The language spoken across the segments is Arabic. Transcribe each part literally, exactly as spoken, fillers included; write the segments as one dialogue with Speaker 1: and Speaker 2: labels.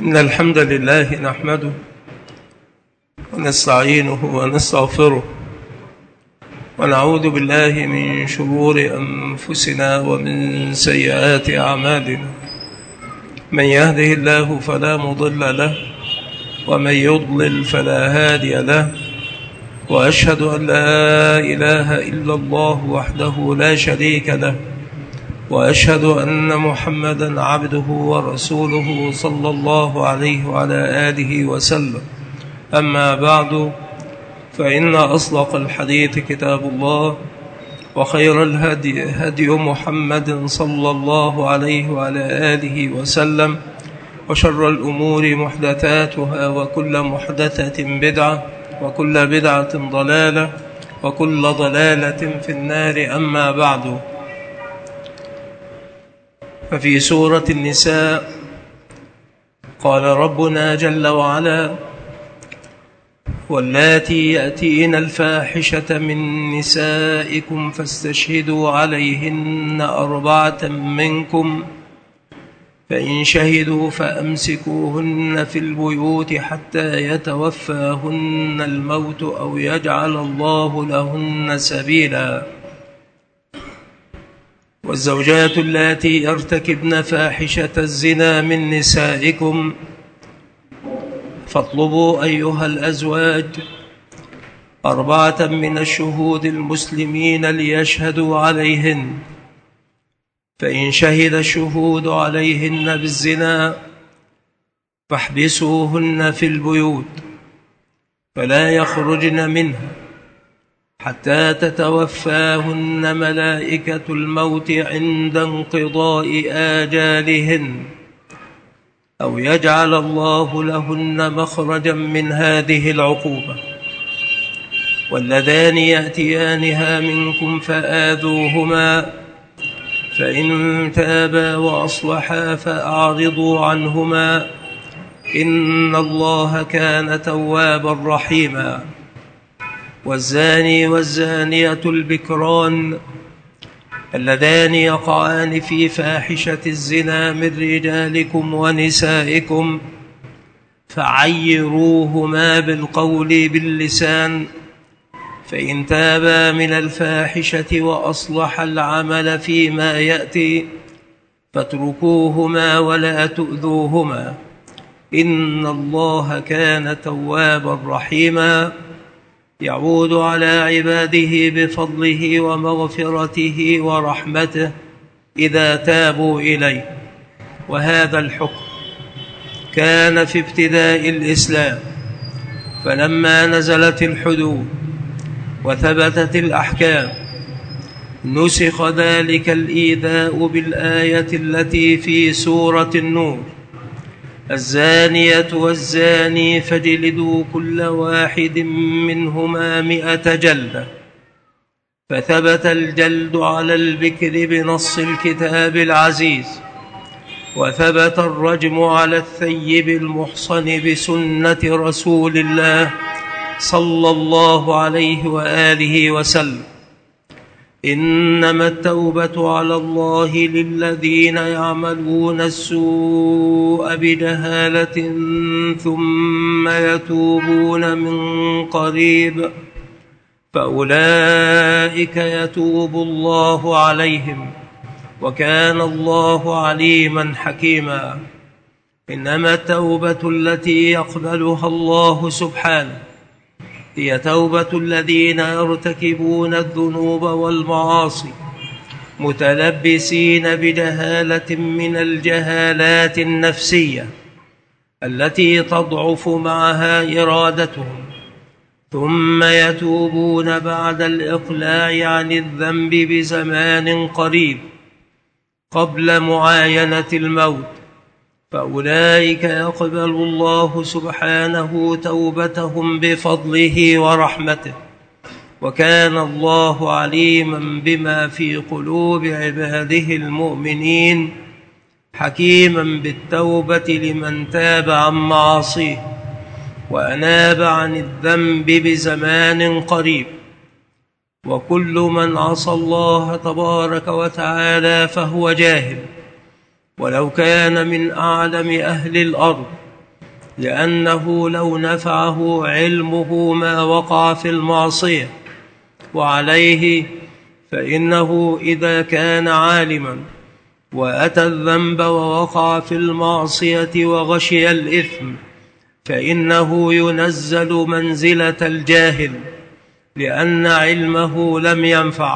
Speaker 1: إن الحمد لله نحمده ونستعينه ونستغفره ونعوذ بالله من شرور أنفسنا ومن سيئات أعمالنا. من يهده الله فلا مضل له ومن يضلل فلا هادي له، وأشهد أن لا إله إلا الله وحده لا شريك له، وأشهد أن محمدا عبده ورسوله صلى الله عليه وعلى آله وسلم. أما بعد، فإن أصدق الحديث كتاب الله، وخير الهدي هدي محمد صلى الله عليه وعلى آله وسلم، وشر الأمور محدثاتها، وكل محدثة بدعة، وكل بدعة ضلالة، وكل ضلالة في النار. أما بعد، ففي سورة النساء قال ربنا جل وعلا: واللاتي يأتين الفاحشة من نسائكم فاستشهدوا عليهن أربعة منكم، فإن شهدوا فأمسكوهن في البيوت حتى يتوفاهن الموت أو يجعل الله لهن سبيلا. والزوجات اللاتي يرتكبن فاحشة الزنا من نسائكم فاطلبوا أيها الأزواج أربعة من الشهود المسلمين ليشهدوا عليهن، فإن شهد الشهود عليهن بالزنا فاحبسوهن في البيوت فلا يخرجن منها حتى تتوفاهن ملائكة الموت عند انقضاء آجالهن أو يجعل الله لهن مخرجا من هذه العقوبة. واللذان يأتيانها منكم فآذوهما، فإن تابا وأصلحا فأعرضوا عنهما، إن الله كان توابا رحيما. والزاني والزانية البكران اللذان يقعان في فاحشة الزنا من رجالكم ونسائكم فعيروهما بالقول باللسان، فإن تابا من الفاحشة وأصلح العمل فيما يأتي فاتركوهما ولا تؤذوهما، إن الله كان توابا رحيما. يعود على عباده بفضله ومغفرته ورحمته إذا تابوا إليه. وهذا الحكم كان في ابتداء الإسلام، فلما نزلت الحدود وثبتت الأحكام نسخ ذلك الإيذاء بالآية التي في سورة النور: الزانية والزاني فاجلدوا كل واحد منهما مئة جلدة. فثبت الجلد على البكر بنص الكتاب العزيز، وثبت الرجم على الثيب المحصن بسنة رسول الله صلى الله عليه وآله وسلم. إنما التوبة على الله للذين يعملون السوء بجهالة ثم يتوبون من قريب فأولئك يتوب الله عليهم، وكان الله عليما حكيما. إنما التوبة التي يقبلها الله سبحانه هي توبة الذين يرتكبون الذنوب والمعاصي متلبسين بجهالة من الجهالات النفسية التي تضعف معها إرادتهم، ثم يتوبون بعد الإقلاع عن الذنب بزمان قريب قبل معاينة الموت، فأولئك يقبل الله سبحانه توبتهم بفضله ورحمته، وكان الله عليما بما في قلوب عباده المؤمنين حكيما بالتوبة لمن تاب عن معاصيه وأناب عن الذنب بزمان قريب. وكل من عصى الله تبارك وتعالى فهو جاهل، ولو كان من أعلم أهل الأرض لأنه لو نفعه علمه ما وقع في المعصية. وعليه فإنه إذا كان عالما وأتى الذنب ووقع في المعصية وغشي الإثم فإنه ينزل منزلة الجاهل، لأن علمه لم ينفع.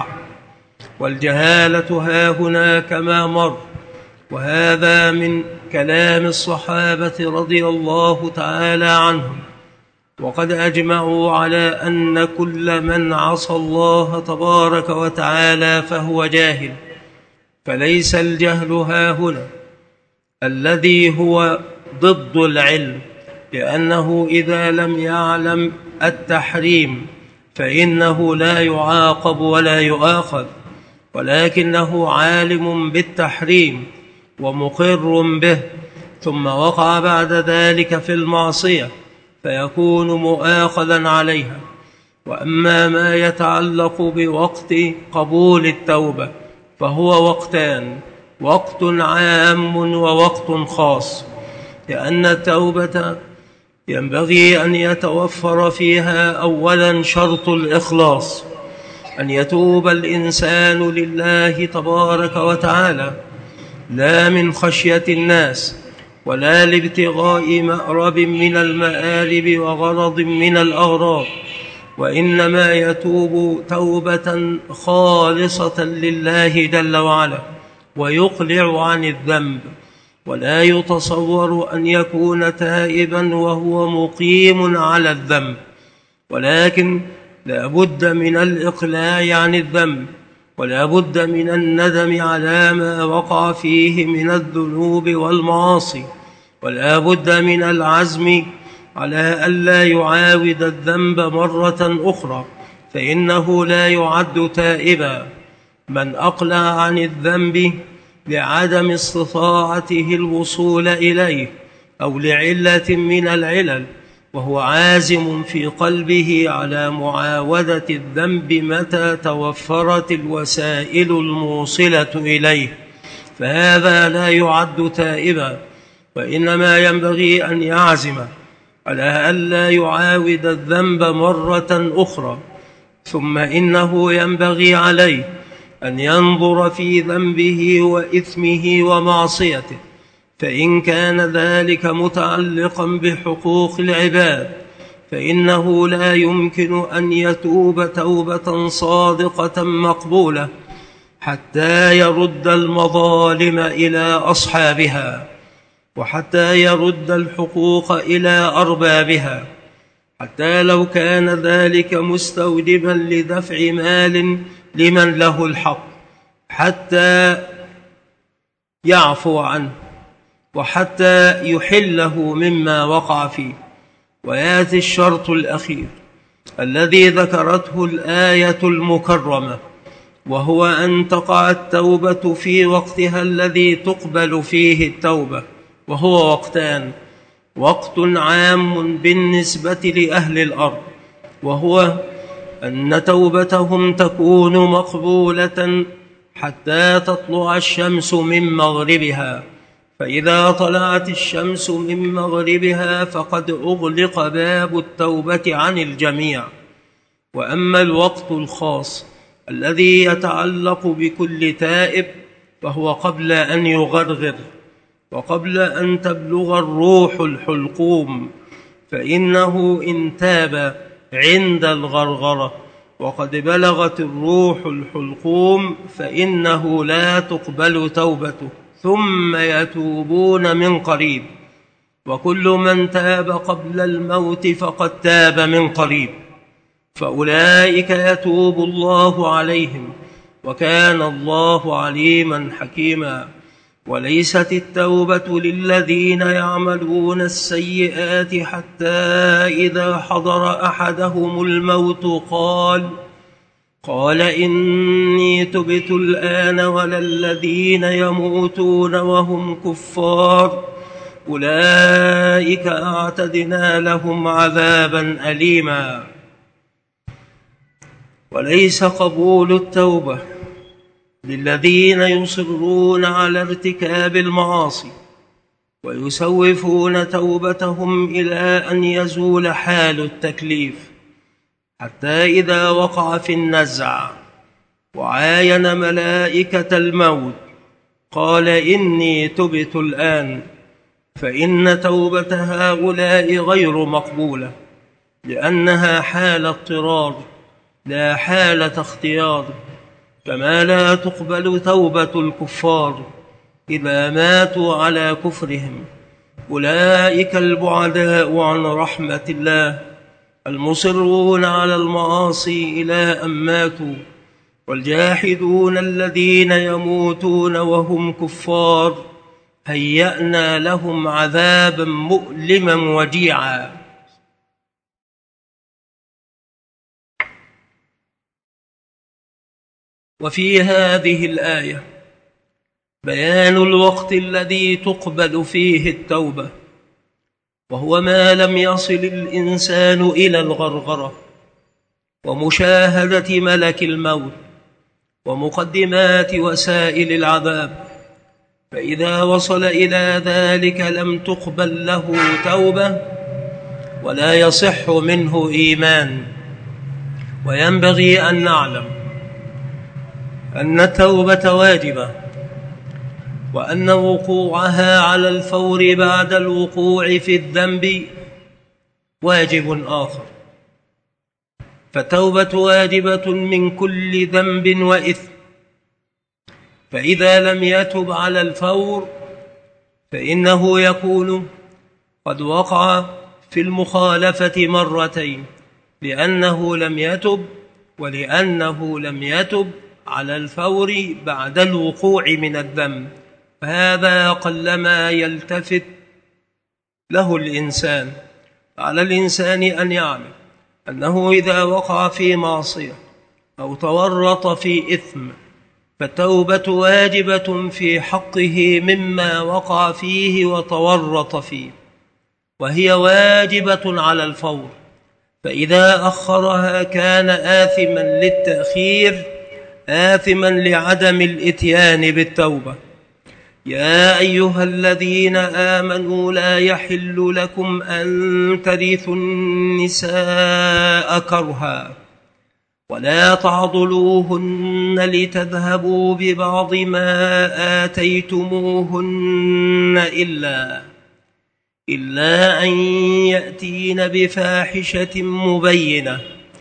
Speaker 1: والجهالة هاهنا كما مر، وهذا من كلام الصحابة رضي الله تعالى عنهم، وقد أجمعوا على أن كل من عصى الله تبارك وتعالى فهو جاهل. فليس الجهل هاهنا الذي هو ضد العلم، لأنه إذا لم يعلم التحريم فإنه لا يعاقب ولا يؤاخذ، ولكنه عالم بالتحريم ومقر به، ثم وقع بعد ذلك في المعصية فيكون مؤاخذا عليها. وأما ما يتعلق بوقت قبول التوبة فهو وقتان: وقت عام ووقت خاص، لأن التوبة ينبغي أن يتوفر فيها أولا شرط الإخلاص، أن يتوب الإنسان لله تبارك وتعالى لا من خشية الناس ولا لابتغاء مأرب من المآرب وغرض من الأغراض، وإنما يتوب توبة خالصة لله جل وعلا ويقلع عن الذنب. ولا يتصور أن يكون تائبا وهو مقيم على الذنب، ولكن لا بد من الإقلاع عن الذنب، ولا بد من الندم على ما وقع فيه من الذنوب والمعاصي، ولا بد من العزم على ألا يعاود الذنب مرة أخرى، فإنه لا يعد تائبا من أقلع عن الذنب لعدم استطاعته الوصول إليه أو لعلة من العلل، وهو عازم في قلبه على معاودة الذنب متى توفرت الوسائل الموصلة إليه، فهذا لا يعد تائبا، وإنما ينبغي أن يعزم على ألا يعاود الذنب مرة أخرى. ثم إنه ينبغي عليه أن ينظر في ذنبه وإثمه ومعصيته، فإن كان ذلك متعلقا بحقوق العباد فإنه لا يمكن أن يتوب توبة صادقة مقبولة حتى يرد المظالم إلى أصحابها، وحتى يرد الحقوق إلى أربابها، حتى لو كان ذلك مستوجبا لدفع مال لمن له الحق حتى يعفو عنه، وحتى يحله مما وقع فيه. ويأتي الشرط الأخير الذي ذكرته الآية المكرمة، وهو أن تقع التوبة في وقتها الذي تقبل فيه التوبة، وهو وقتان: وقت عام بالنسبة لأهل الأرض، وهو أن توبتهم تكون مقبولة حتى تطلع الشمس من مغربها، فإذا طلعت الشمس من مغربها فقد أغلق باب التوبة عن الجميع. وأما الوقت الخاص الذي يتعلق بكل تائب فهو قبل أن يغرغر وقبل أن تبلغ الروح الحلقوم، فإنه إن تاب عند الغرغرة وقد بلغت الروح الحلقوم فإنه لا تقبل توبته، ثم يتوبون من قريب. وكل من تاب قبل الموت فقد تاب من قريب، فأولئك يتوب الله عليهم، وكان الله عليما حكيما. وليست التوبة للذين يعملون السيئات حتى إذا حضر أحدهم الموت قال قال إني تبت الآن، ولا الذين يموتون وهم كفار أولئك أعتدنا لهم عذابا أليما. وليس قبول التوبة للذين يصرون على ارتكاب المعاصي ويسوفون توبتهم إلى أن يزول حال التكليف، حتى إذا وقع في النزع وعاين ملائكة الموت قال إني تبت الآن، فإن توبة هؤلاء غير مقبولة، لأنها حال اضطرار لا حالة اختيار، كما لا تقبل توبة الكفار إذا ماتوا على كفرهم. أولئك البعداء عن رحمة الله المصرون على المعاصي إلى أن ماتوا، والجاحدون الذين يموتون وهم كفار هيأنا لهم عذابا مؤلما وجيعا. وفي هذه الآية بيان الوقت الذي تقبل فيه التوبة، وهو ما لم يصل الإنسان إلى الغرغرة ومشاهدة ملك الموت ومقدمات وسائل العذاب، فإذا وصل إلى ذلك لم تقبل له توبة ولا يصح منه إيمان. وينبغي أن نعلم أن التوبة واجبة، وأن وقوعها على الفور بعد الوقوع في الذنب واجب آخر. فالتوبة واجبة من كل ذنب وإثم، فإذا لم يتب على الفور فإنه يكون قد وقع في المخالفة مرتين، لأنه لم يتب ولأنه لم يتب على الفور بعد الوقوع من الذنب، فهذا قلما يلتفت له الإنسان. على الإنسان أن يعلم أنه إذا وقع في معصية أو تورط في إثم فالتوبة واجبة في حقه مما وقع فيه وتورط فيه، وهي واجبة على الفور، فإذا أخرها كان آثما للتأخير آثما لعدم الإتيان بالتوبة. يا أيها الذين آمنوا لا يحل لكم أن ترثوا النساء كرها ولا تعضلوهن لتذهبوا ببعض ما آتيتموهن إلا إلا أن يأتين بفاحشة مبينة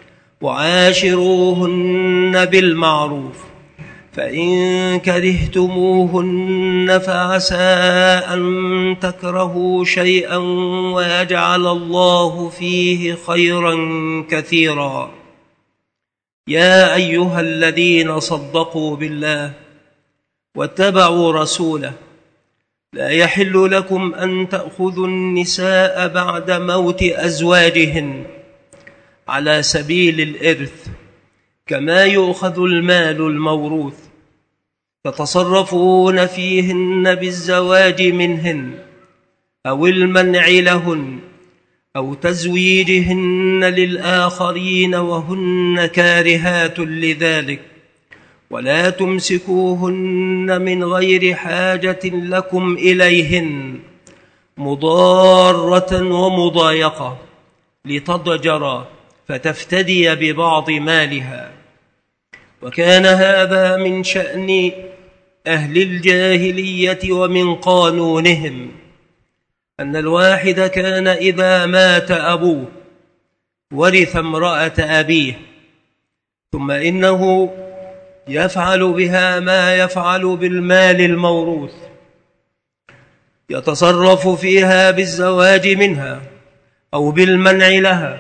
Speaker 1: وعاشروهن بالمعروف، فإن كرهتموهن فعسى أن تكرهوا شيئا ويجعل الله فيه خيرا كثيرا. يا أيها الذين صدقوا بالله واتبعوا رسوله لا يحل لكم أن تأخذوا النساء بعد موت أزواجهن على سبيل الإرث كما يؤخذ المال الموروث، تتصرفون فيهن بالزواج منهن أو المنع لهن أو تزويجهن للآخرين وهن كارهات لذلك، ولا تمسكوهن من غير حاجة لكم إليهن مضارة ومضايقة لتضجرا فتفتدي ببعض مالها. وكان هذا من شأن أهل الجاهلية ومن قانونهم، أن الواحد كان إذا مات أبوه ورث امرأة أبيه، ثم إنه يفعل بها ما يفعل بالمال الموروث، يتصرف فيها بالزواج منها أو بالمنع لها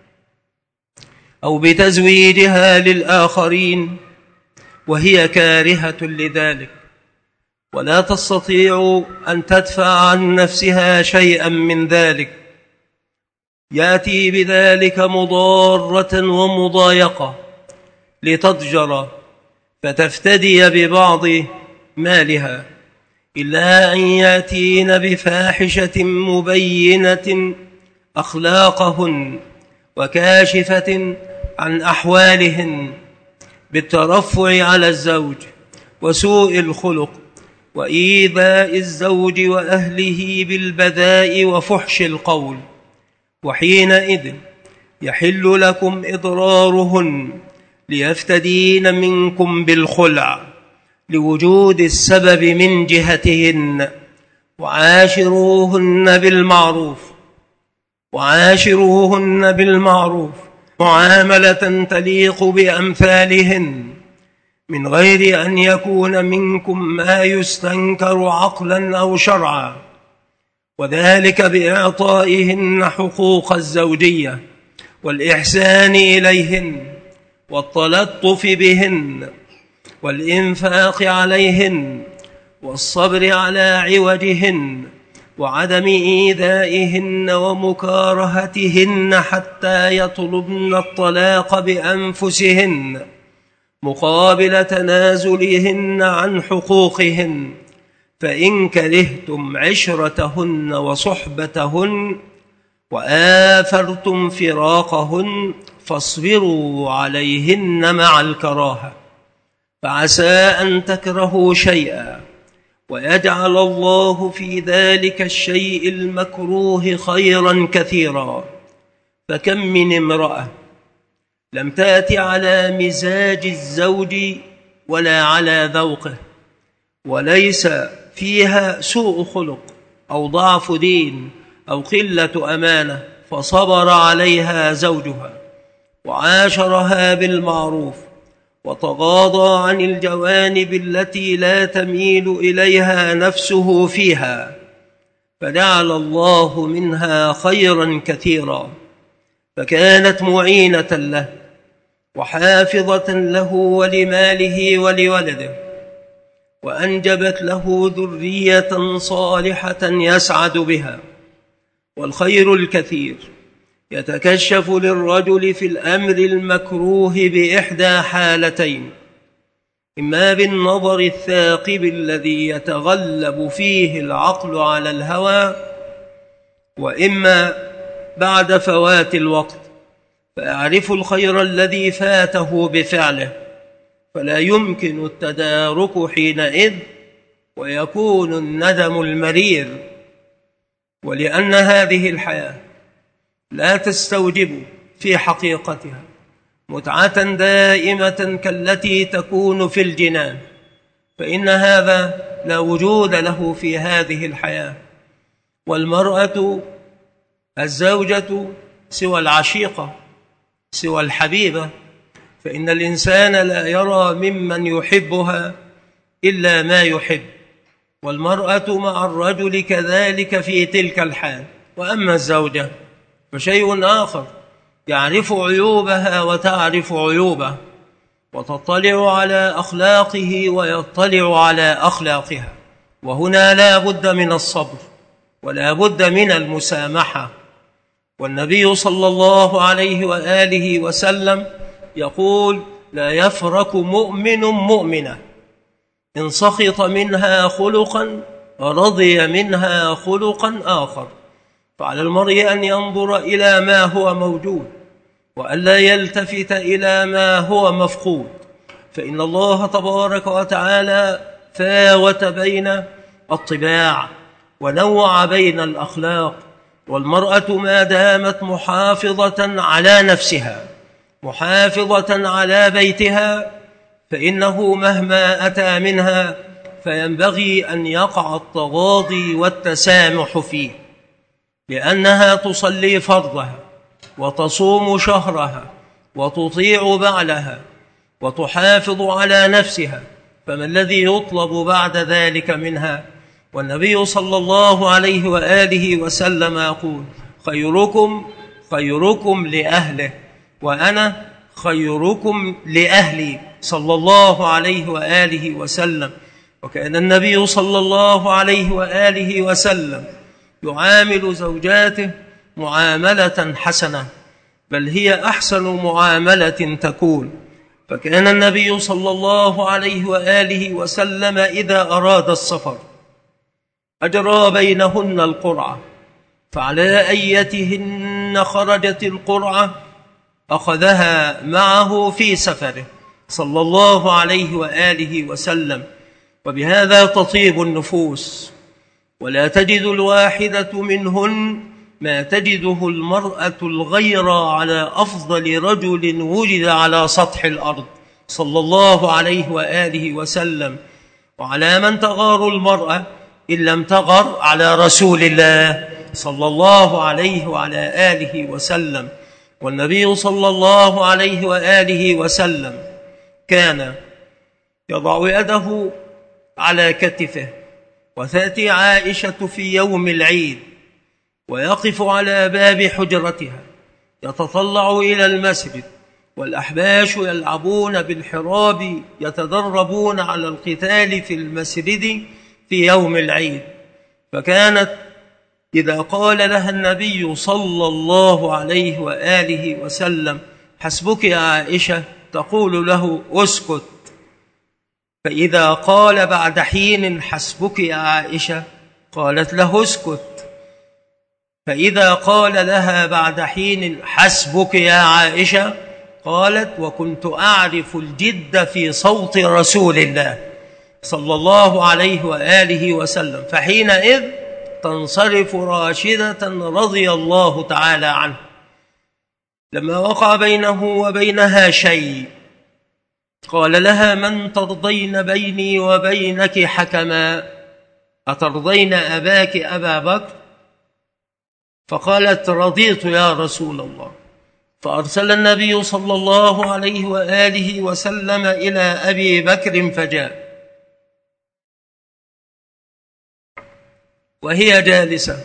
Speaker 1: أو بتزويجها للآخرين وهي كارهة لذلك، ولا تستطيع أن تدفع عن نفسها شيئا من ذلك، يأتي بذلك مضارة ومضايقة لتضجر فتفتدي ببعض مالها، إلا أن يأتين بفاحشة مبينة أخلاقهن وكاشفة عن أحوالهن بالترفع على الزوج وسوء الخلق وإيذاء الزوج وأهله بالبذاء وفحش القول، وحينئذ يحل لكم إضرارهن ليفتدين منكم بالخلع لوجود السبب من جهتهن. وعاشروهن بالمعروف وعاشروهن بالمعروف معاملة تليق بأمثالهن، من غير أن يكون منكم ما يستنكر عقلا أو شرعا، وذلك بإعطائهن حقوق الزوجية والإحسان إليهن والتلطف بهن والإنفاق عليهن والصبر على عوجهن وعدم إيذائهن ومكارهتهن حتى يطلبن الطلاق بأنفسهن مقابل تنازلهن عن حقوقهن. فإن كرهتم عشرتهن وصحبتهن وآثرتم فراقهن فاصبروا عليهن مع الكراهة، فعسى أن تكرهوا شيئا ويجعل الله في ذلك الشيء المكروه خيرا كثيرا. فكم من امرأة لم تأت على مزاج الزوج ولا على ذوقه، وليس فيها سوء خلق أو ضعف دين أو قلة أمانة، فصبر عليها زوجها وعاشرها بالمعروف وتغاضى عن الجوانب التي لا تميل إليها نفسه فيها، فجعل الله منها خيرا كثيرا، فكانت معينة له وحافظة له ولماله ولولده، وأنجبت له ذرية صالحة يسعد بها. والخير الكثير يتكشف للرجل في الأمر المكروه بإحدى حالتين: إما بالنظر الثاقب الذي يتغلب فيه العقل على الهوى، وإما بعد فوات الوقت فيعرف الخير الذي فاته بفعله، فلا يمكن التدارك حينئذ ويكون الندم المرير. ولأن هذه الحياة لا تستوجب في حقيقتها متعة دائمة كالتي تكون في الجنان، فإن هذا لا وجود له في هذه الحياة. والمرأة الزوجة سوى العشيقة سوى الحبيبة، فإن الإنسان لا يرى ممن يحبها إلا ما يحب، والمرأة مع الرجل كذلك في تلك الحال. وأما الزوجة فشيء آخر، يعرف عيوبها وتعرف عيوبه، وتطلع على أخلاقه ويطلع على أخلاقها، وهنا لا بد من الصبر ولا بد من المسامحة. والنبي صلى الله عليه وآله وسلم يقول: لا يفرق مؤمن مؤمنة إن سخط منها خلقا رضي منها خلقا آخر. فعلى المرء أن ينظر إلى ما هو موجود وألا يلتفت إلى ما هو مفقود، فإن الله تبارك وتعالى فاوت بين الطباع ونوع بين الأخلاق. والمرأة ما دامت محافظة على نفسها محافظة على بيتها فإنه مهما أتى منها فينبغي أن يقع التغاضي والتسامح فيه، لأنها تصلي فرضها وتصوم شهرها وتطيع بعلها وتحافظ على نفسها، فما الذي يطلب بعد ذلك منها؟ والنبي صلى الله عليه وآله وسلم يقول: خيركم خيركم لأهله وأنا خيركم لأهلي، صلى الله عليه وآله وسلم. وكان النبي صلى الله عليه وآله وسلم يعامل زوجاته معاملة حسنة، بل هي أحسن معاملة تكون. فكان النبي صلى الله عليه وآله وسلم إذا أراد السفر أجرى بينهن القرعة، فعلى أيتهن خرجت القرعة أخذها معه في سفره صلى الله عليه وآله وسلم. وبهذا تطيب النفوس، ولا تجد الواحدة منهن ما تجده المرأة الغيرة على أفضل رجل وجد على سطح الأرض صلى الله عليه وآله وسلم. وعلى من تغار المرأة إن لم تغر على رسول الله صلى الله عليه وعلى آله وسلم. والنبي صلى الله عليه وآله وسلم كان يضع يده على كتفه، وتأتي عائشة في يوم العيد ويقف على باب حجرتها يتطلع إلى المسجد، والأحباش يلعبون بالحراب يتدربون على القتال في المسجد في يوم العيد. فكانت إذا قال لها النبي صلى الله عليه وآله وسلم حسبك يا عائشة تقول له اسكت، فإذا قال بعد حين حسبك يا عائشة قالت له اسكت، فإذا قال لها بعد حين حسبك يا عائشة قالت وكنت أعرف الجد في صوت رسول الله صلى الله عليه وآله وسلم، فحينئذ تنصرف راشدة رضي الله تعالى عنه. لما وقع بينه وبينها شيء قال لها من ترضين بيني وبينك حكما، أترضين أباك أبا بكر؟ فقالت رضيت يا رسول الله. فأرسل النبي صلى الله عليه وآله وسلم إلى أبي بكر فجاء وهي جالسة،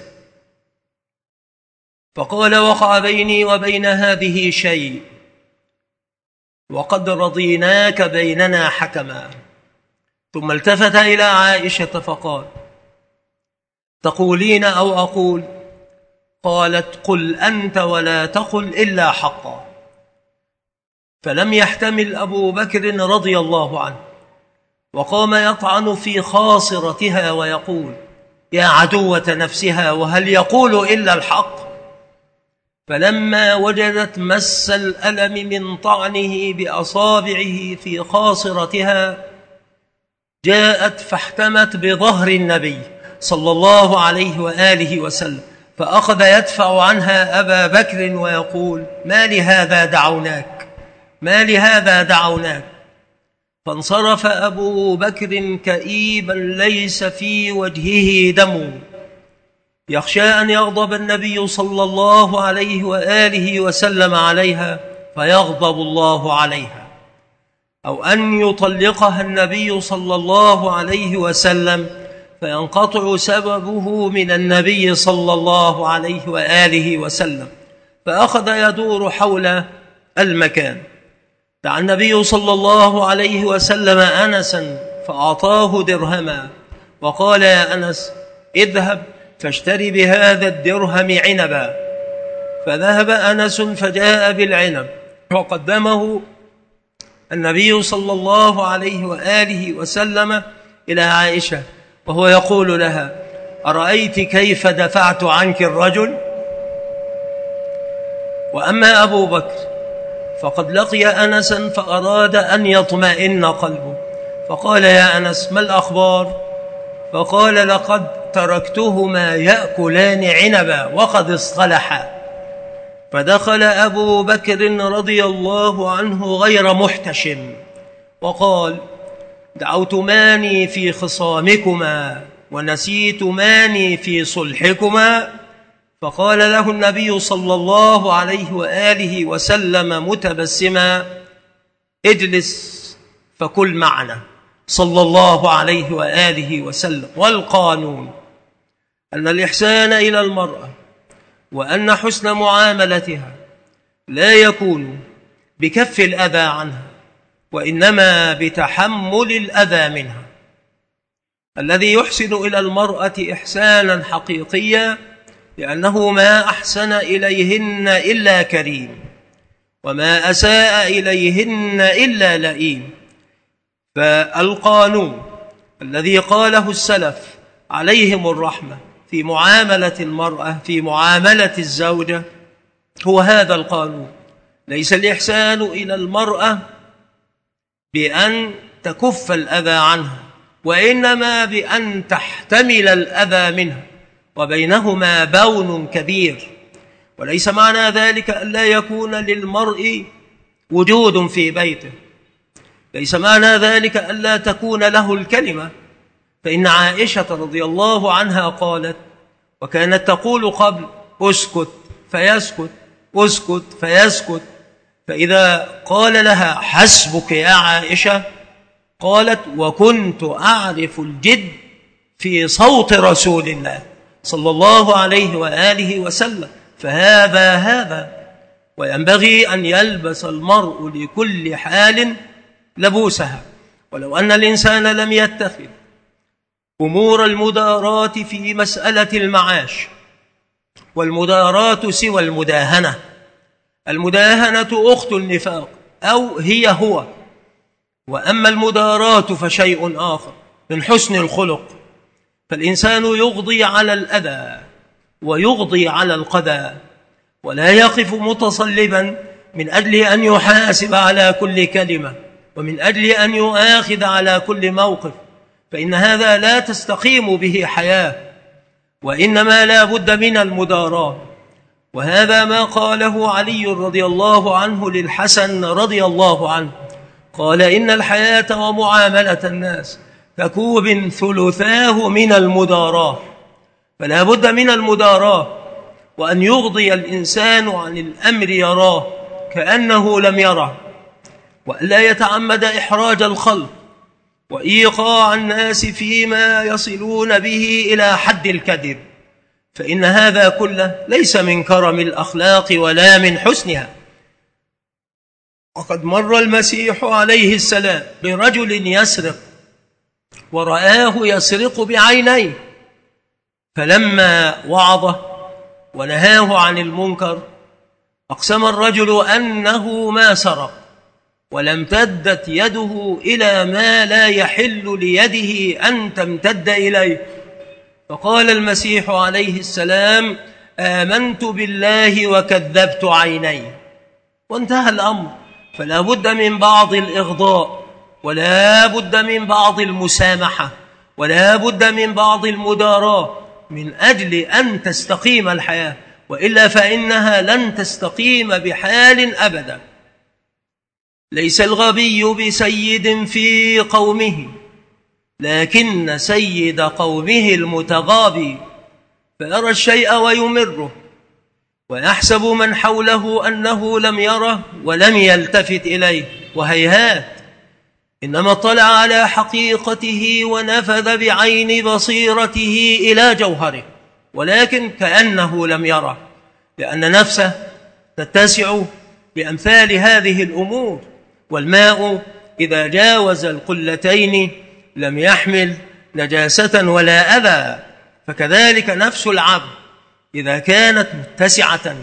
Speaker 1: فقال وقع بيني وبين هذه شيء وقد رضيناك بيننا حكما. ثم التفت إلى عائشة فقال تقولين أو أقول؟ قالت قل أنت ولا تقل إلا حقا. فلم يحتمل أبو بكر رضي الله عنه، وقام يطعن في خاصرتها ويقول يا عدوة نفسها وهل يقول إلا الحق؟ فلما وجدت مس الألم من طعنه بأصابعه في خاصرتها جاءت فاحتمت بظهر النبي صلى الله عليه وآله وسلم، فأخذ يدفع عنها أبا بكر ويقول ما لهذا دعوناك، ما لهذا دعوناك. فانصرف أبو بكر كئيبا ليس في وجهه دم، يخشى أن يغضب النبي صلى الله عليه وآله وسلم عليها فيغضب الله عليها، أو أن يطلقها النبي صلى الله عليه وسلم فينقطع سببه من النبي صلى الله عليه وآله وسلم. فأخذ يدور حول المكان. دعا النبي صلى الله عليه وسلم أنسا فأعطاه درهما وقال يا أنس اذهب فاشتري بهذا الدرهم عنبا. فذهب أنس فجاء بالعنب وقدمه النبي صلى الله عليه وآله وسلم إلى عائشة وهو يقول لها أرأيت كيف دفعت عنك الرجل؟ وأما أبو بكر فقد لقي أنسا فأراد أن يطمئن قلبه، فقال يا أنس ما الأخبار؟ فقال لقد تركتهما يأكلان عنبا وقد اصطلحا. فدخل أبو بكر رضي الله عنه غير محتشم وقال دعوتماني في خصامكما ونسيتماني في صلحكما. فقال له النبي صلى الله عليه وآله وسلم متبسما اجلس فكل معنا صلى الله عليه وآله وسلم. والقانون أن الإحسان إلى المرأة وأن حسن معاملتها لا يكون بكف الأذى عنها وإنما بتحمل الأذى منها. الذي يحسن إلى المرأة إحسانا حقيقيا لأنه ما أحسن إليهن إلا كريم وما أساء إليهن إلا لئيم. فالقانون الذي قاله السلف عليهم الرحمة في معاملة المرأة في معاملة الزوجة هو هذا القانون. ليس الإحسان إلى المرأة بأن تكف الأذى عنها وإنما بأن تحتمل الأذى منها، وبينهما بون كبير. وليس معنى ذلك ألا يكون للمرء وجود في بيته، ليس معنى ذلك ألا تكون له الكلمة. فإن عائشة رضي الله عنها قالت، وكانت تقول قبل: اسكت فيسكت، اسكت فيسكت. فإذا قال لها: حسبك يا عائشة، قالت: وكنت أعرف الجد في صوت رسول الله صلى الله عليه وآله وسلم. فهذا هذا، وينبغي أن يلبس المرء لكل حال لبوسها. ولو أن الإنسان لم يتخذ أمور المداراة في مسألة المعاش، والمداراة سوى المداهنة، المداهنة أخت النفاق أو هي هو، وأما المداراة فشيء آخر من حسن الخلق. فالإنسان يغضي على الأذى ويغضي على القذى، ولا يقف متصلبا من أجل أن يحاسب على كل كلمة، ومن أجل أن يؤاخذ على كل موقف، فإن هذا لا تستقيم به حياة، وإنما لا بد من المداراة. وهذا ما قاله علي رضي الله عنه للحسن رضي الله عنه، قال: إن الحياة ومعاملة الناس ككوب ثلثاه من المداراة. فلا بد من المداراة، وأن يغضي الإنسان عن الأمر يراه كأنه لم يره، وألا يتعمد إحراج الخلق وإيقاع الناس فيما يصلون به إلى حد الكذب، فإن هذا كله ليس من كرم الأخلاق ولا من حسنها. وقد مر المسيح عليه السلام برجل يسرق، ورآه يسرق بعينيه، فلما وعظه ونهاه عن المنكر أقسم الرجل أنه ما سرق، ولم تدت يده إلى ما لا يحل ليده أن تمتد إليه. فقال المسيح عليه السلام: آمنت بالله وكذبت عيني، وانتهى الأمر. فلا بد من بعض الإغضاء، ولا بد من بعض المسامحة، ولا بد من بعض المداراة، من أجل أن تستقيم الحياة، وإلا فإنها لن تستقيم بحال أبدا. ليس الغبي بسيد في قومه، لكن سيد قومه المتغابي، فيرى الشيء ويمره، ويحسب من حوله أنه لم يره ولم يلتفت إليه، وهيهات، إنما اطلع على حقيقته ونفذ بعين بصيرته إلى جوهره، ولكن كأنه لم يره، لأن نفسه تتسع بأمثال هذه الأمور. والماء إذا جاوز القلتين لم يحمل نجاسة ولا أذى، فكذلك نفس العبد إذا كانت متسعة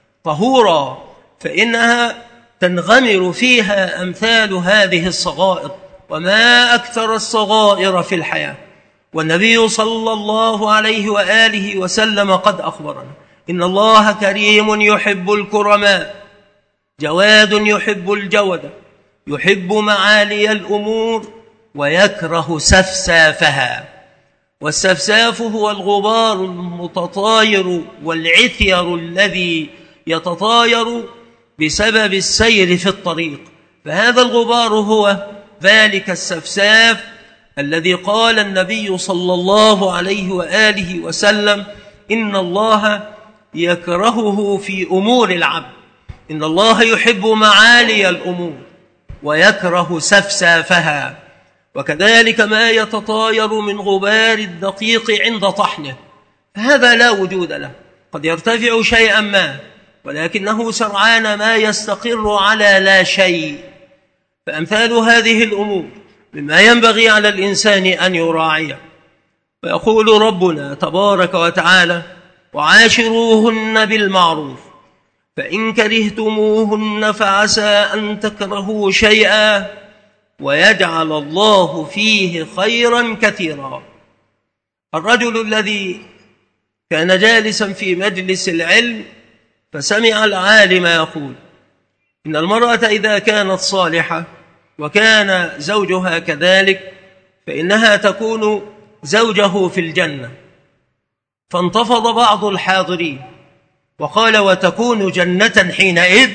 Speaker 1: طهورا فإنها تنغمر فيها أمثال هذه الصغائر، وما أكثر الصغائر في الحياة. والنبي صلى الله عليه وآله وسلم قد أخبرنا: إن الله كريم يحب الكرماء، جواد يحب الجود، يحب معالي الأمور ويكره سفسافها. والسفساف هو الغبار المتطاير والعثير الذي يتطاير بسبب السير في الطريق، فهذا الغبار هو ذلك السفساف الذي قال النبي صلى الله عليه وآله وسلم: إن الله يكرهه في أمور العبد، إن الله يحب معالي الأمور ويكره سفسافها. وكذلك ما يتطاير من غبار الدقيق عند طحنه، هذا لا وجود له، قد يرتفع شيئا ما ولكنه سرعان ما يستقر على لا شيء. فأمثال هذه الأمور مما ينبغي على الإنسان أن يراعيه. ويقول ربنا تبارك وتعالى: وعاشروهن بالمعروف فإن كرهتموهن فعسى أن تكرهوا شيئا ويجعل الله فيه خيرا كثيرا. الرجل الذي كان جالسا في مجلس العلم فسمع العالم يقول: إن المرأة إذا كانت صالحة وكان زوجها كذلك فإنها تكون زوجه في الجنة. فانتفض بعض الحاضرين وقال: وتكون جنة حينئذ؟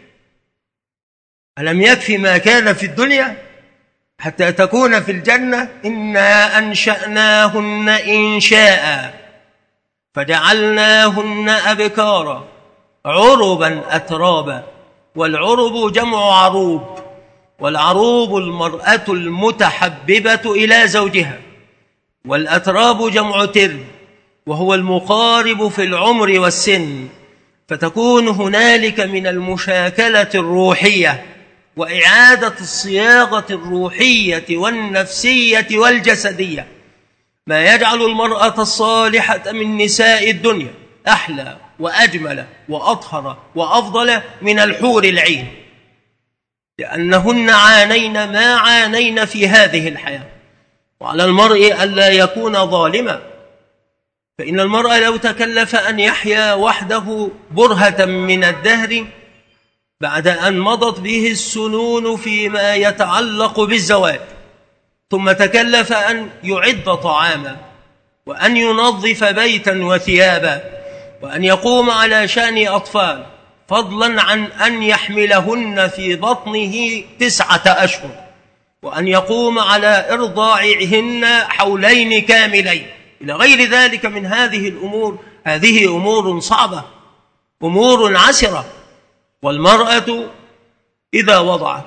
Speaker 1: ألم يكفي ما كان في الدنيا حتى تكون في الجنة؟ إنا أنشأناهن إنشاء فجعلناهن أبكارا عربا أترابا. والعرب جمع عروب، والعروب المرأة المتحببة إلى زوجها، والأتراب جمع ترب وهو المقارب في العمر والسن. فتكون هنالك من المشاكلة الروحية وإعادة الصياغة الروحية والنفسية والجسدية ما يجعل المرأة الصالحة من نساء الدنيا أحلى وأجمل وأطهر وأفضل من الحور العين، لأنهن عانين ما عانين في هذه الحياة. وعلى المرء ألا يكون ظالما، فإن المرء لو تكلف أن يحيا وحده برهة من الدهر بعد أن مضت به السنون فيما يتعلق بالزواج، ثم تكلف أن يعد طعاما وأن ينظف بيتا وثيابا وأن يقوم على شأن أطفال، فضلا عن أن يحملهن في بطنه تسعة أشهر وأن يقوم على إرضاعهن حولين كاملين إلى غير ذلك من هذه الأمور. هذه أمور صعبة، أمور عسرة. والمرأة إذا وضعت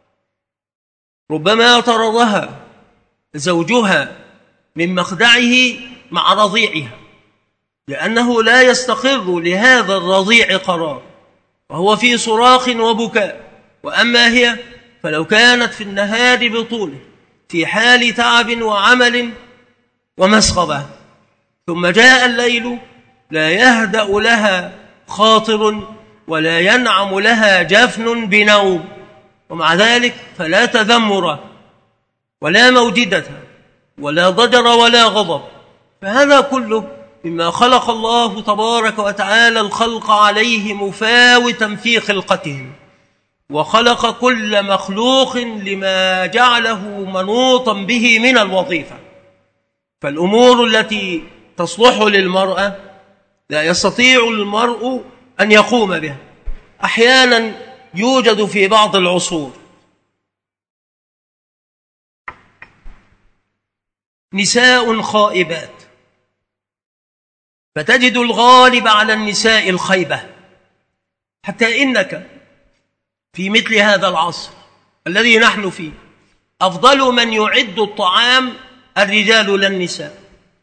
Speaker 1: ربما طردها زوجها من مخدعه مع رضيعها، لأنه لا يستقر لهذا الرضيع قرار، وهو في صراخ وبكاء. وأما هي فلو كانت في النهار بطوله في حال تعب وعمل ومسخبة، ثم جاء الليل لا يهدأ لها خاطر ولا ينعم لها جفن بنوم، ومع ذلك فلا تذمر ولا موجدة ولا ضجر ولا غضب. فهذا كله مما خلق الله تبارك وتعالى الخلق عليه مفاوتا في خلقتهم، وخلق كل مخلوق لما جعله منوطا به من الوظيفة. فالأمور التي تصلح للمرأة لا يستطيع المرء أن يقوم بها. أحيانا يوجد في بعض العصور نساء خائبات، فتجد الغالب على النساء الخيبة، حتى إنك في مثل هذا العصر الذي نحن فيه أفضل من يعد الطعام الرجال لا النساء.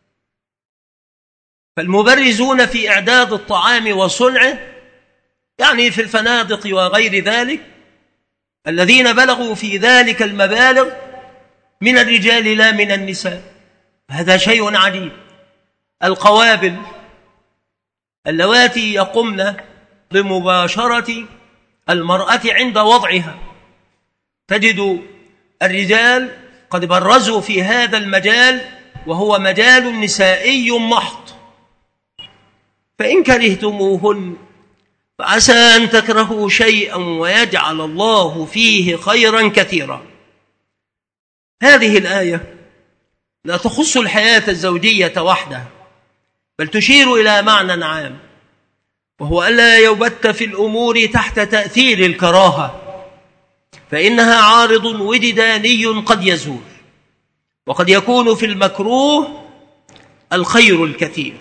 Speaker 1: فالمبرزون في إعداد الطعام وصنعه، يعني في الفنادق وغير ذلك، الذين بلغوا في ذلك المبالغ من الرجال لا من النساء. هذا شيء عجيب. القوابل اللواتي يقمن بمباشرة المرأة عند وضعها، تجد الرجال قد برزوا في هذا المجال، وهو مجال نسائي محض. فإن كرهتموهن فعسى أن تكرهوا شيئا ويجعل الله فيه خيرا كثيرا. هذه الآية لا تخص الحياة الزوجية وحدها، بل تشير إلى معنى عام، وهو ألا يبت في الأمور تحت تأثير الكراهة، فإنها عارض وجداني قد يزول، وقد يكون في المكروه الخير الكثير.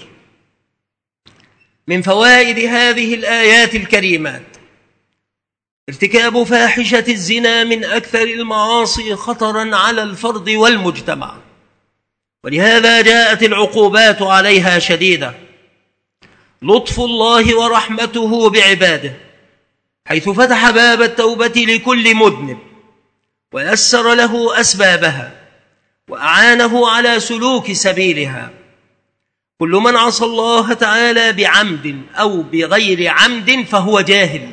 Speaker 1: من فوائد هذه الآيات الكريمات ارتكاب فاحشة الزنا من أكثر المعاصي خطرا على الفرد والمجتمع، ولهذا جاءت العقوبات عليها شديدة. لطف الله ورحمته بعباده، حيث فتح باب التوبة لكل مذنب ويسر له أسبابها وأعانه على سلوك سبيلها. كل من عصى الله تعالى بعمد أو بغير عمد فهو جاهل،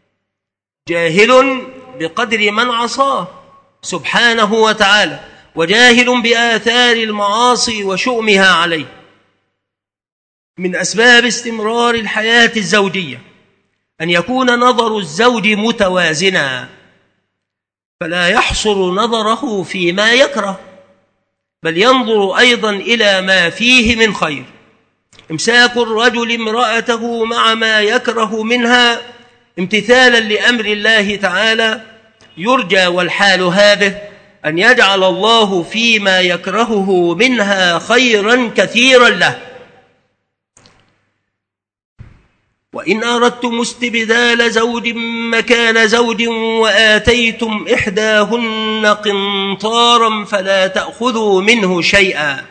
Speaker 1: جاهل بقدر من عصاه سبحانه وتعالى، وجاهل بآثار المعاصي وشؤمها عليه. من أسباب استمرار الحياة الزوجية أن يكون نظر الزوج متوازنا، فلا يحصر نظره فيما يكره، بل ينظر أيضا إلى ما فيه من خير. إمساك الرجل امرأته مع ما يكره منها امتثالا لأمر الله تعالى يرجى، والحال هذه أن يجعل الله فيما يكرهه منها خيرا كثيرا له. وإن أردتم استبدال زوج مكان زوج وآتيتم إحداهن قنطارا فلا تأخذوا منه شيئا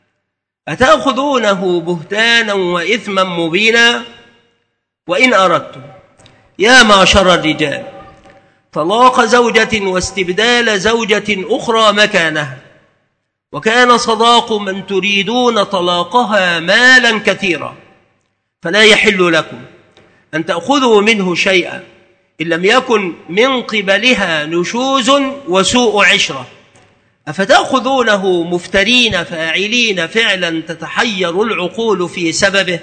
Speaker 1: أتأخذونه بهتانا وإثما مبينا. وإن أردتم يا معشر الرجال طلاق زوجة واستبدال زوجة أخرى مكانها، وكان صداق من تريدون طلاقها مالا كثيرا، فلا يحل لكم أن تأخذوا منه شيئا إن لم يكن من قبلها نشوز وسوء عشرة، أفتأخذونه مفترين فاعلين فعلا تتحير العقول في سببه،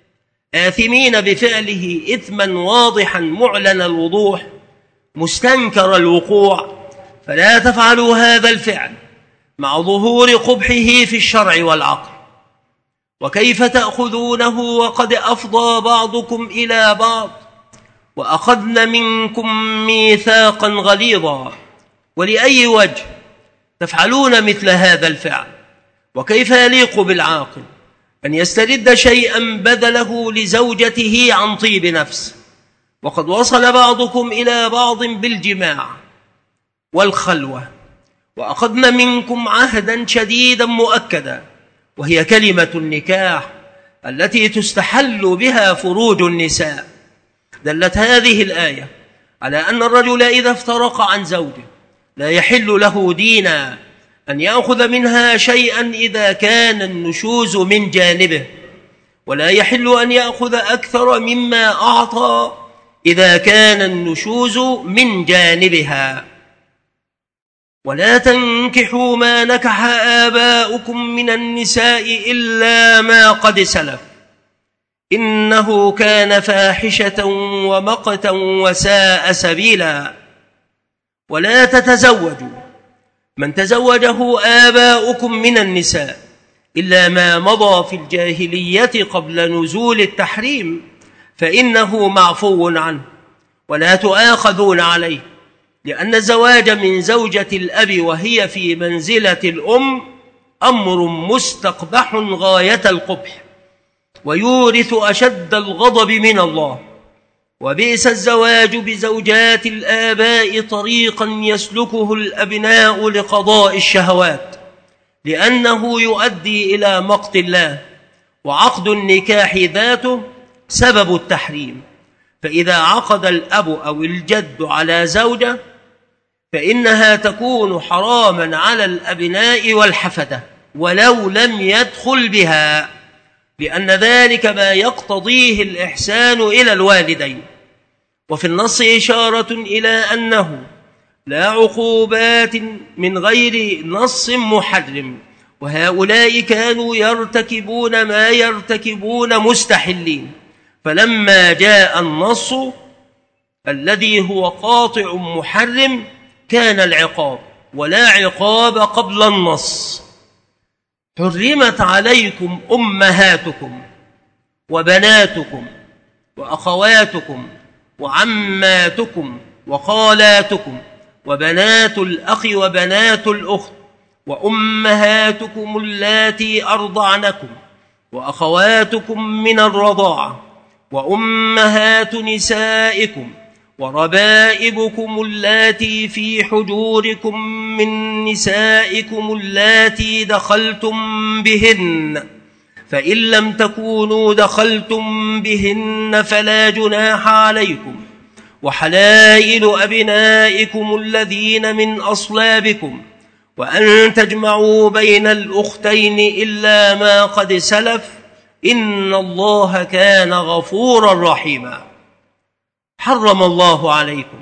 Speaker 1: آثمين بفعله إثما واضحا معلن الوضوح مستنكر الوقوع، فلا تفعلوا هذا الفعل مع ظهور قبحه في الشرع والعقل. وكيف تأخذونه وقد أفضى بعضكم إلى بعض وأخذن منكم ميثاقا غليظا، ولأي وجه تفعلون مثل هذا الفعل؟ وكيف يليق بالعاقل أن يسترد شيئا بذله لزوجته عن طيب نفس، وقد وصل بعضكم إلى بعض بالجماع والخلوة وأخذن منكم عهدا شديدا مؤكدا، وهي كلمة النكاح التي تستحل بها فروج النساء. دلت هذه الآية على أن الرجل إذا افترق عن زوجه لا يحل له دينا أن يأخذ منها شيئا إذا كان النشوز من جانبه، ولا يحل أن يأخذ أكثر مما أعطى إذا كان النشوز من جانبها. ولا تنكحوا ما نكح آباؤكم من النساء إلا ما قد سلف إنه كان فاحشة ومقتا وساء سبيلا. ولا تتزوجوا من تزوجه آباؤكم من النساء إلا ما مضى في الجاهلية قبل نزول التحريم فإنه معفو عنه ولا تؤاخذون عليه، لأن الزواج من زوجة الأب وهي في منزلة الأم أمر مستقبح غاية القبح ويورث أشد الغضب من الله. وبئس الزواج بزوجات الآباء طريقا يسلكه الأبناء لقضاء الشهوات، لأنه يؤدي إلى مقت الله، وعقد النكاح ذاته سبب التحريم. فإذا عقد الأب أو الجد على زوجة فإنها تكون حراما على الأبناء والحفدة ولو لم يدخل بها، لأن ذلك ما يقتضيه الإحسان إلى الوالدين. وفي النص إشارة إلى أنه لا عقوبات من غير نص محرم، وهؤلاء كانوا يرتكبون ما يرتكبون مستحلين، فلما جاء النص الذي هو قاطع محرم كان العقاب، ولا عقاب قبل النص. حرمت عليكم أمهاتكم وبناتكم وأخواتكم وعماتكم وخالاتكم وبنات الأخ وبنات الأخت وأمهاتكم اللاتي أرضعنكم وأخواتكم من الرضاعة وأمهات نسائكم وربائبكم اللاتي في حجوركم من نسائكم اللاتي دخلتم بهن، فإن لم تكونوا دخلتم بهن فلا جناح عليكم، وحلائل أبنائكم الذين من أصلابكم، وأن تجمعوا بين الأختين إلا ما قد سلف إن الله كان غفورا رحيما. حرم الله عليكم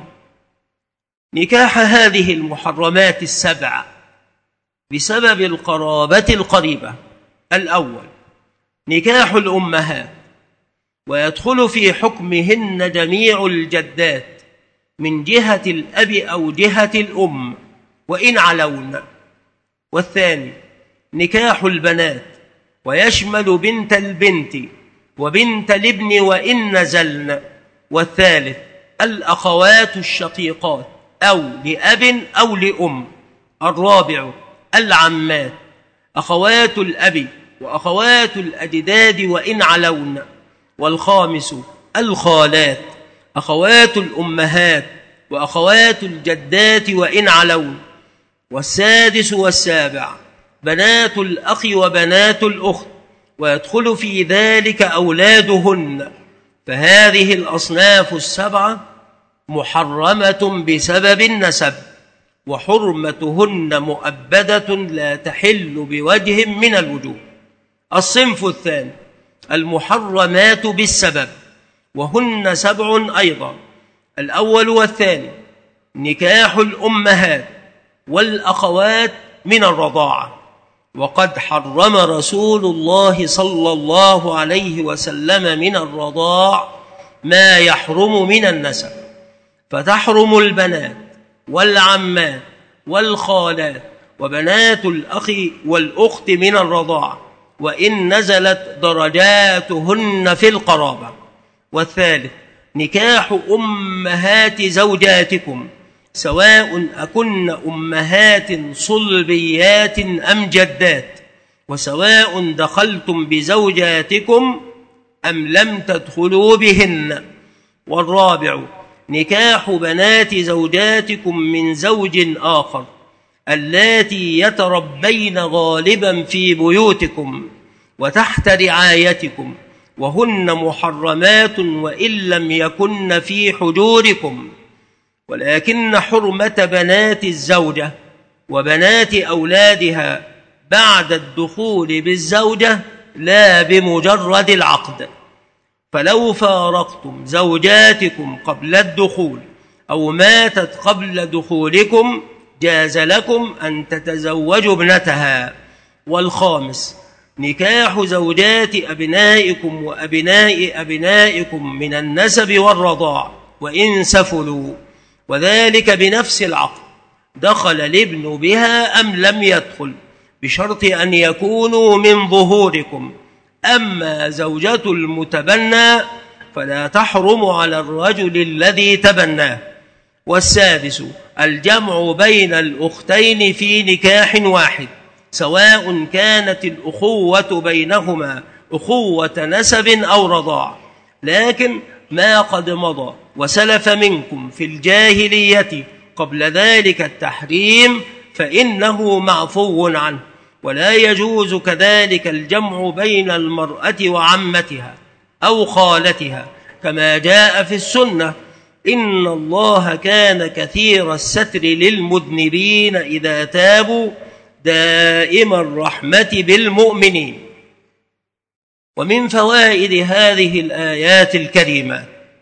Speaker 1: نكاح هذه المحرمات السبع بسبب القرابة القريبة. الأول نكاح الأمهات، ويدخل في حكمهن جميع الجدات من جهة الأب أو جهة الأم وإن علون. والثاني نكاح البنات، ويشمل بنت البنت وبنت الابن وإن نزلن. والثالث الأخوات الشقيقات أو لأب أو لأم. الرابع العمات، أخوات الأب وأخوات الأجداد وإن علون. والخامس الخالات، أخوات الأمهات وأخوات الجدات وإن علون. والسادس والسابع بنات الأخ وبنات الأخت، ويدخل في ذلك أولادهن. فهذه الأصناف السبعة محرمة بسبب النسب، وحرمتهن مؤبدة لا تحل بوجه من الوجوه. الصنف الثاني المحرمات بالسبب، وهن سبع أيضا. الأول والثاني نكاح الأمهات والأخوات من الرضاعة، وقد حرم رسول الله صلى الله عليه وسلم من الرضاع ما يحرم من النسب، فتحرم البنات والعمات والخالات وبنات الأخ والأخت من الرضاعة، وإن نزلت درجاتهن في القرابة. والثالث نكاح أمهات زوجاتكم، سواء أكن أمهات صلبيات أم جدات، وسواء دخلتم بزوجاتكم أم لم تدخلوا بهن. والرابع نكاح بنات زوجاتكم من زوج آخر، اللاتي يتربين غالبا في بيوتكم وتحت رعايتكم، وهن محرمات وإن لم يكن في حجوركم. ولكن حرمة بنات الزوجة وبنات أولادها بعد الدخول بالزوجة لا بمجرد العقد. فلو فارقتم زوجاتكم قبل الدخول أو ماتت قبل دخولكم جاز لكم أن تتزوجوا ابنتها. والخامس نكاح زوجات أبنائكم وأبناء أبنائكم من النسب والرضاع وإن سفلوا، وذلك بنفس العقد، دخل الابن بها أم لم يدخل، بشرط أن يكونوا من ظهوركم. أما زوجة المتبنى فلا تحرم على الرجل الذي تبناه. والسادس الجمع بين الأختين في نكاح واحد، سواء كانت الأخوة بينهما أخوة نسب أو رضاع، لكن ما قد مضى وسلف منكم في الجاهلية قبل ذلك التحريم فإنه معفو عنه. ولا يجوز كذلك الجمع بين المرأة وعمتها أو خالتها، كما جاء في السنة: إن الله كان كثير الستر للمذنبين إذا تابوا دائم الرحمة بالمؤمنين. ومن فوائد هذه الآيات الكريمة: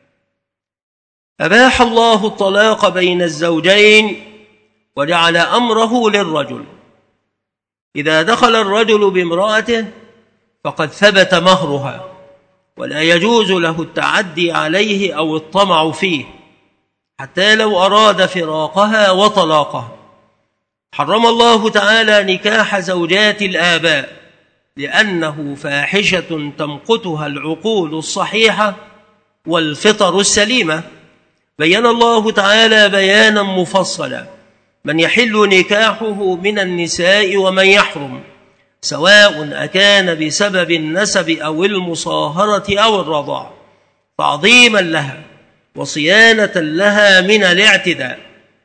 Speaker 1: أباح الله الطلاق بين الزوجين وجعل أمره للرجل. إذا دخل الرجل بامرأته فقد ثبت مهرها، ولا يجوز له التعدي عليه أو الطمع فيه، حتى لو أراد فراقها وطلاقها. حرم الله تعالى نكاح زوجات الآباء لأنه فاحشة تمقتها العقول الصحيحة والفطر السليمة. بين الله تعالى بيانا مفصلا من يحل نكاحه من النساء ومن يحرم، سواء أكان بسبب النسب أو المصاهرة أو الرضاع، تعظيما لها وصيانة لها من الاعتداء.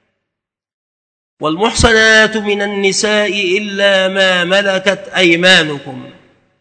Speaker 1: والمحصنات من النساء إلا ما ملكت أيمانكم.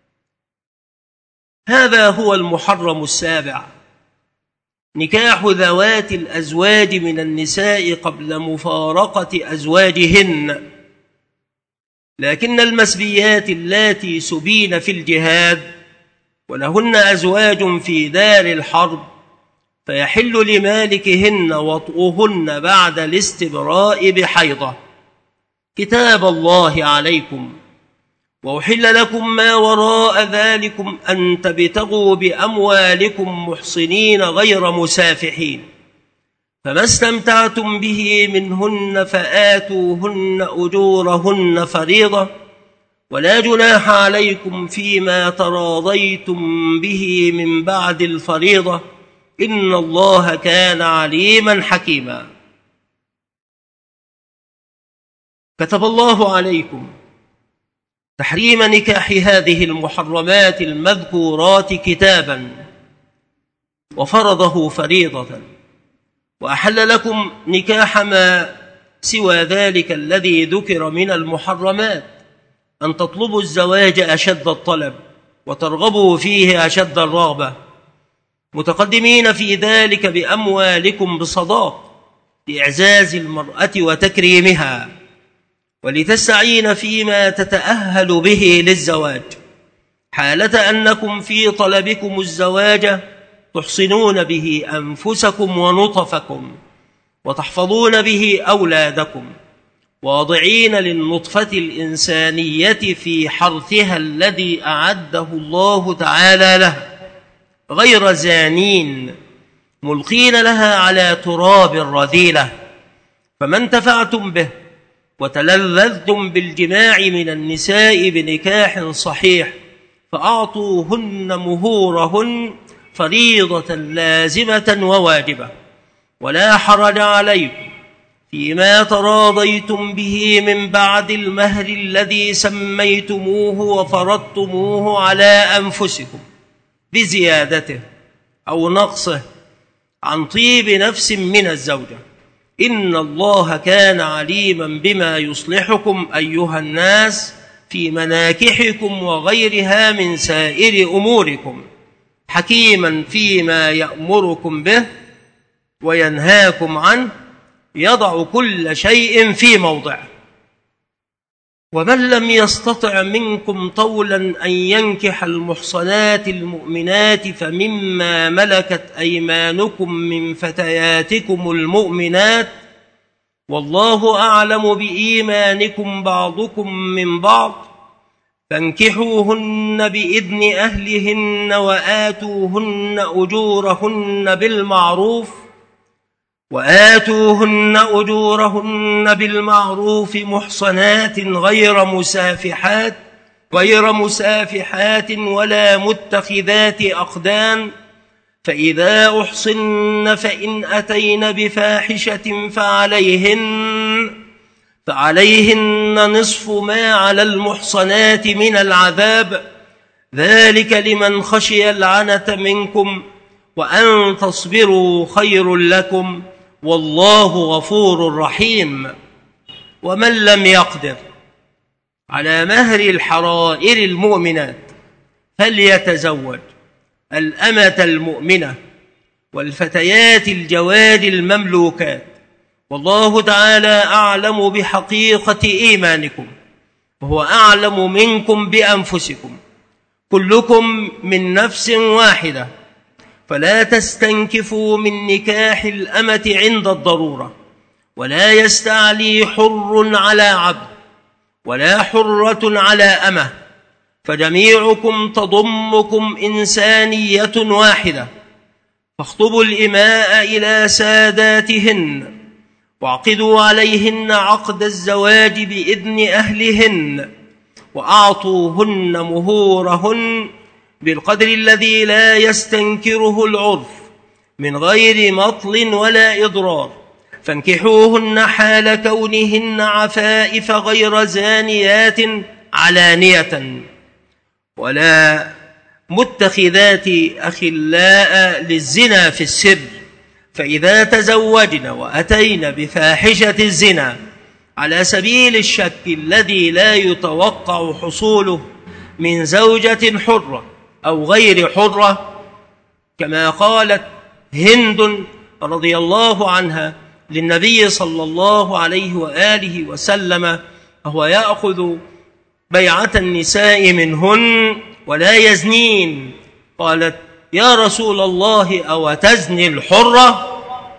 Speaker 1: هذا هو المحرم السابع، نكاح ذوات الأزواج من النساء قبل مفارقة أزواجهن. لكن المسبيات اللاتي سبين في الجهاد ولهن أزواج في دار الحرب فيحل لمالكهن وطؤهن بعد الاستبراء بحيضة. كتاب الله عليكم. وأحل لكم ما وراء ذلكم أن تبتغوا بأموالكم محصنين غير مسافحين، فما استمتعتم به منهن فآتوهن أجورهن فريضة، ولا جناح عليكم فيما تراضيتم به من بعد الفريضة إن الله كان عليما حكيما. كتب الله عليكم تحريم نكاح هذه المحرمات المذكورات كتابا وفرضه فريضة، وأحل لكم نكاح ما سوى ذلك الذي ذكر من المحرمات، أن تطلبوا الزواج أشد الطلب وترغبوا فيه أشد الرغبة، متقدمين في ذلك بأموالكم بصداق لإعزاز المرأة وتكريمها، ولتستعين فيما تتأهل به للزواج، حالة أنكم في طلبكم الزواج تحصنون به أنفسكم ونطفكم، وتحفظون به أولادكم، واضعين للنطفة الإنسانية في حرثها الذي أعده الله تعالى له، غير زانين ملقين لها على تراب الرذيلة. فما انتفعتم به وتلذذتم بالجماع من النساء بنكاح صحيح فأعطوهن مهورهن فريضة لازمة وواجبة، ولا حرج عليكم فيما تراضيتم به من بعد المهر الذي سميتموه وفرضتموه على أنفسكم بزيادته أو نقصه عن طيب نفس من الزوجة، إن الله كان عليما بما يصلحكم أيها الناس في مناكحكم وغيرها من سائر أموركم، حكيما فيما يأمركم به وينهاكم عنه، يضع كل شيء في موضعه. ومن لم يستطع منكم طولا أن ينكح المحصنات المؤمنات فمما ملكت أيمانكم من فتياتكم المؤمنات، والله أعلم بإيمانكم بعضكم من بعض، فانكحوهن بإذن أهلهن وآتوهن أجورهن بالمعروف وآتوهن أجورهن بالمعروف محصنات غير مسافحات غير مسافحات ولا متخذات أخدان، فإذا أحصن فإن أتين بفاحشة فعليهن فعليهن نصف ما على المحصنات من العذاب، ذلك لمن خشي العنة منكم، وأن تصبروا خير لكم، والله غفور رحيم. ومن لم يقدر على مهر الحرائر المؤمنات فليتزوج الأمة المؤمنة والفتيات الجواد المملوكات، والله تعالى أعلم بحقيقة إيمانكم، وهو أعلم منكم بأنفسكم، كلكم من نفس واحدة، فلا تستنكفوا من نكاح الأمة عند الضرورة، ولا يستعلي حر على عبد ولا حرة على أمة، فجميعكم تضمكم إنسانية واحدة، فاخطبوا الإماء إلى ساداتهن واعقدوا عليهن عقد الزواج بإذن أهلهن، وأعطوهن مهورهن بالقدر الذي لا يستنكره العرف من غير مطل ولا إضرار، فانكحوهن حال كونهن عفائف غير زانيات علانية ولا متخذات أخلاء للزنا في السر، فإذا تزوجن وأتين بفاحشة الزنا على سبيل الشك الذي لا يتوقع حصوله من زوجة حرة أو غير حرة، كما قالت هند رضي الله عنها للنبي صلى الله عليه وآله وسلم وهو يأخذ بيعة النساء منهن ولا يزنين، قالت: يا رسول الله أو تزني الحرة؟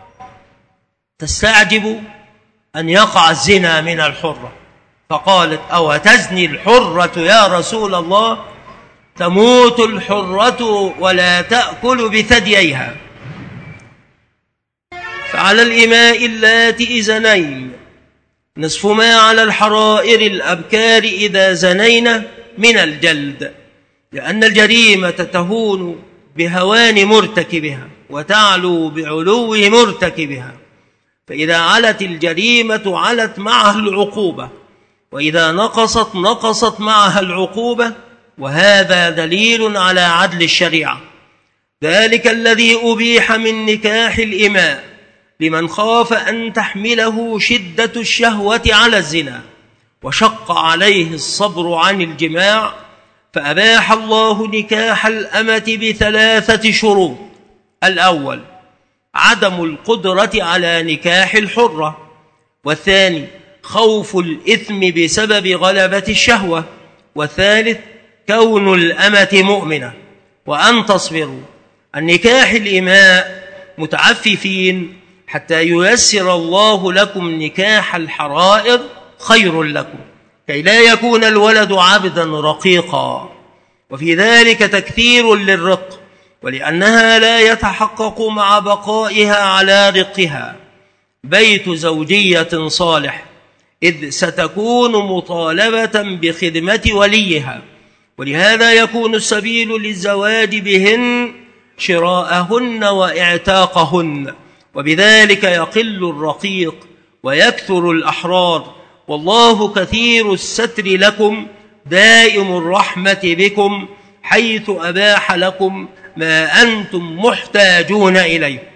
Speaker 1: تستعجب أن يقع الزنا من الحرة، فقالت: أو تزني الحرة يا رسول الله؟ تموت الحرة ولا تأكل بثدييها. فعلى الإماء اللاتي زنين نصف ما على الحرائر الأبكار إذا زنينا من الجلد، لأن الجريمة تهون بهوان مرتكبها وتعلو بعلو مرتكبها، فإذا علت الجريمة علت معها العقوبة، وإذا نقصت نقصت معها العقوبة، وهذا دليل على عدل الشريعة. ذلك الذي أبيح من نكاح الإماء لمن خاف أن تحمله شدة الشهوة على الزنا وشق عليه الصبر عن الجماع، فأباح الله نكاح الأمة بثلاثة شروط: الأول عدم القدرة على نكاح الحرة، والثاني خوف الإثم بسبب غلبة الشهوة، والثالث كون الأمة مؤمنة. وأن تصبروا عن نكاح الإماء متعففين حتى ييسر الله لكم نكاح الحرائر خير لكم، كي لا يكون الولد عبدا رقيقا، وفي ذلك تكثير للرق، ولأنها لا يتحقق مع بقائها على رقها بيت زوجية صالح، إذ ستكون مطالبة بخدمة وليها، ولهذا يكون السبيل للزواج بهن شراءهن واعتاقهن، وبذلك يقل الرقيق ويكثر الأحرار، والله كثير الستر لكم دائم الرحمة بكم، حيث أباح لكم ما أنتم محتاجون إليه.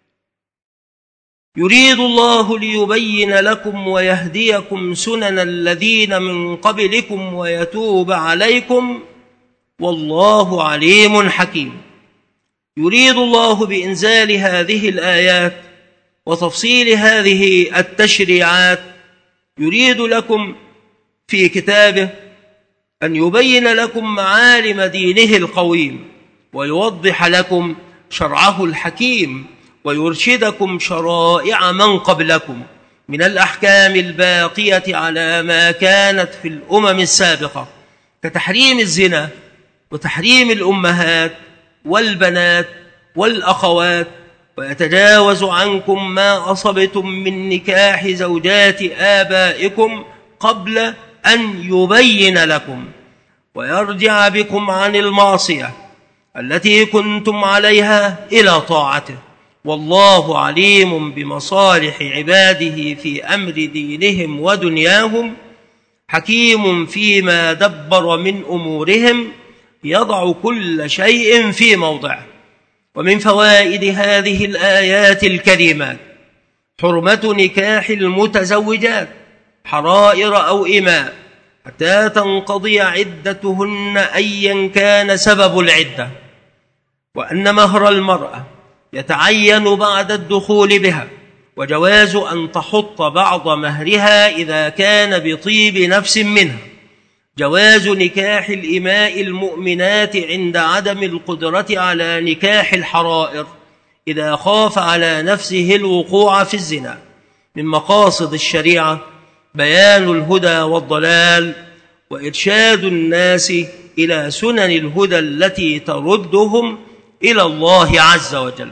Speaker 1: يريد الله ليبين لكم ويهديكم سنن الذين من قبلكم ويتوب عليكم، والله عليم حكيم. يريد الله بإنزال هذه الآيات وتفصيل هذه التشريعات، يريد لكم في كتابه أن يبين لكم معالم دينه القويم، ويوضح لكم شرعه الحكيم، ويرشدكم شرائع من قبلكم من الأحكام الباقية على ما كانت في الأمم السابقة، كتحريم الزنا وتحريم الأمهات والبنات والأخوات، ويتجاوز عنكم ما أصبتم من نكاح زوجات آبائكم قبل أن يبين لكم، ويرجع بكم عن المعصية التي كنتم عليها إلى طاعته، والله عليم بمصالح عباده في أمر دينهم ودنياهم، حكيم فيما دبر من أمورهم، يضع كل شيء في موضعه. ومن فوائد هذه الآيات الكريمات حرمة نكاح المتزوجات حرائر أو إماء حتى تنقضي عدتهن أيا كان سبب العدة، وأن مهر المرأة يتعين بعد الدخول بها، وجواز أن تحط بعض مهرها إذا كان بطيب نفس منها، جواز نكاح الإماء المؤمنات عند عدم القدرة على نكاح الحرائر إذا خاف على نفسه الوقوع في الزنا. من مقاصد الشريعة بيان الهدى والضلال، وإرشاد الناس إلى سنن الهدى التي تردهم إلى الله عز وجل.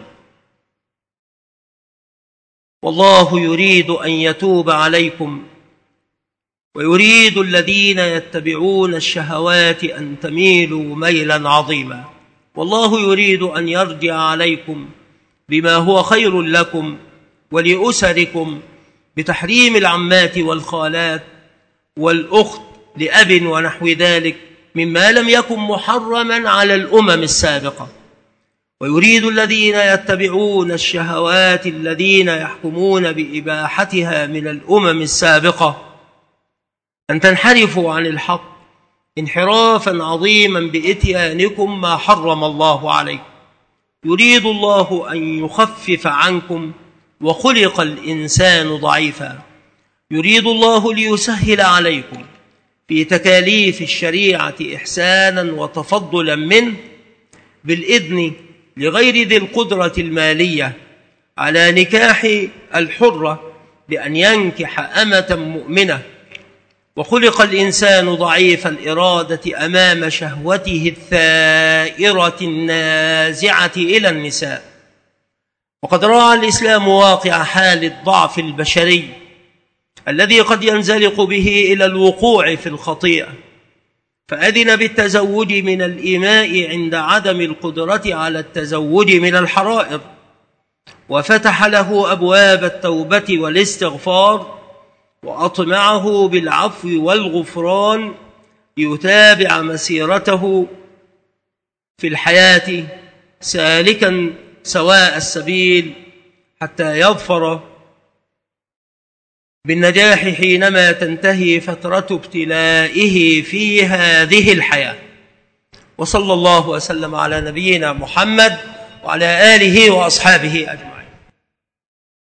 Speaker 1: والله يريد أن يتوب عليكم، ويريد الذين يتبعون الشهوات أن تميلوا ميلا عظيما، والله يريد أن يرجع عليكم بما هو خير لكم ولأسركم، بتحريم العمات والخالات والأخت لأب ونحو ذلك مما لم يكن محرما على الأمم السابقة. ويريد الذين يتبعون الشهوات الذين يحكمون بإباحتها من الأمم السابقة أن تنحرفوا عن الحق انحرافا عظيما بإتيانكم ما حرم الله عليكم. يريد الله أن يخفف عنكم، وخلق الإنسان ضعيفا. يريد الله ليسهل عليكم في تكاليف الشريعة إحسانا وتفضلا منه، بالإذن لغير ذي القدرة المالية على نكاح الحرة بأن ينكح أمة مؤمنة. وخلق الإنسان ضعيف الإرادة أمام شهوته الثائرة النازعة إلى النساء، وقد راعى الإسلام واقع حال الضعف البشري الذي قد ينزلق به إلى الوقوع في الخطيئة، فأذن بالتزوج من الإماء عند عدم القدرة على التزوج من الحرائر، وفتح له أبواب التوبة والاستغفار، وأطمعه بالعفو والغفران يتابع مسيرته في الحياة سالكا سواء السبيل حتى يظفر بالنجاح حينما تنتهي فترة ابتلائه في هذه الحياة. وصلى الله وسلم على نبينا محمد وعلى آله وأصحابه أجمعين.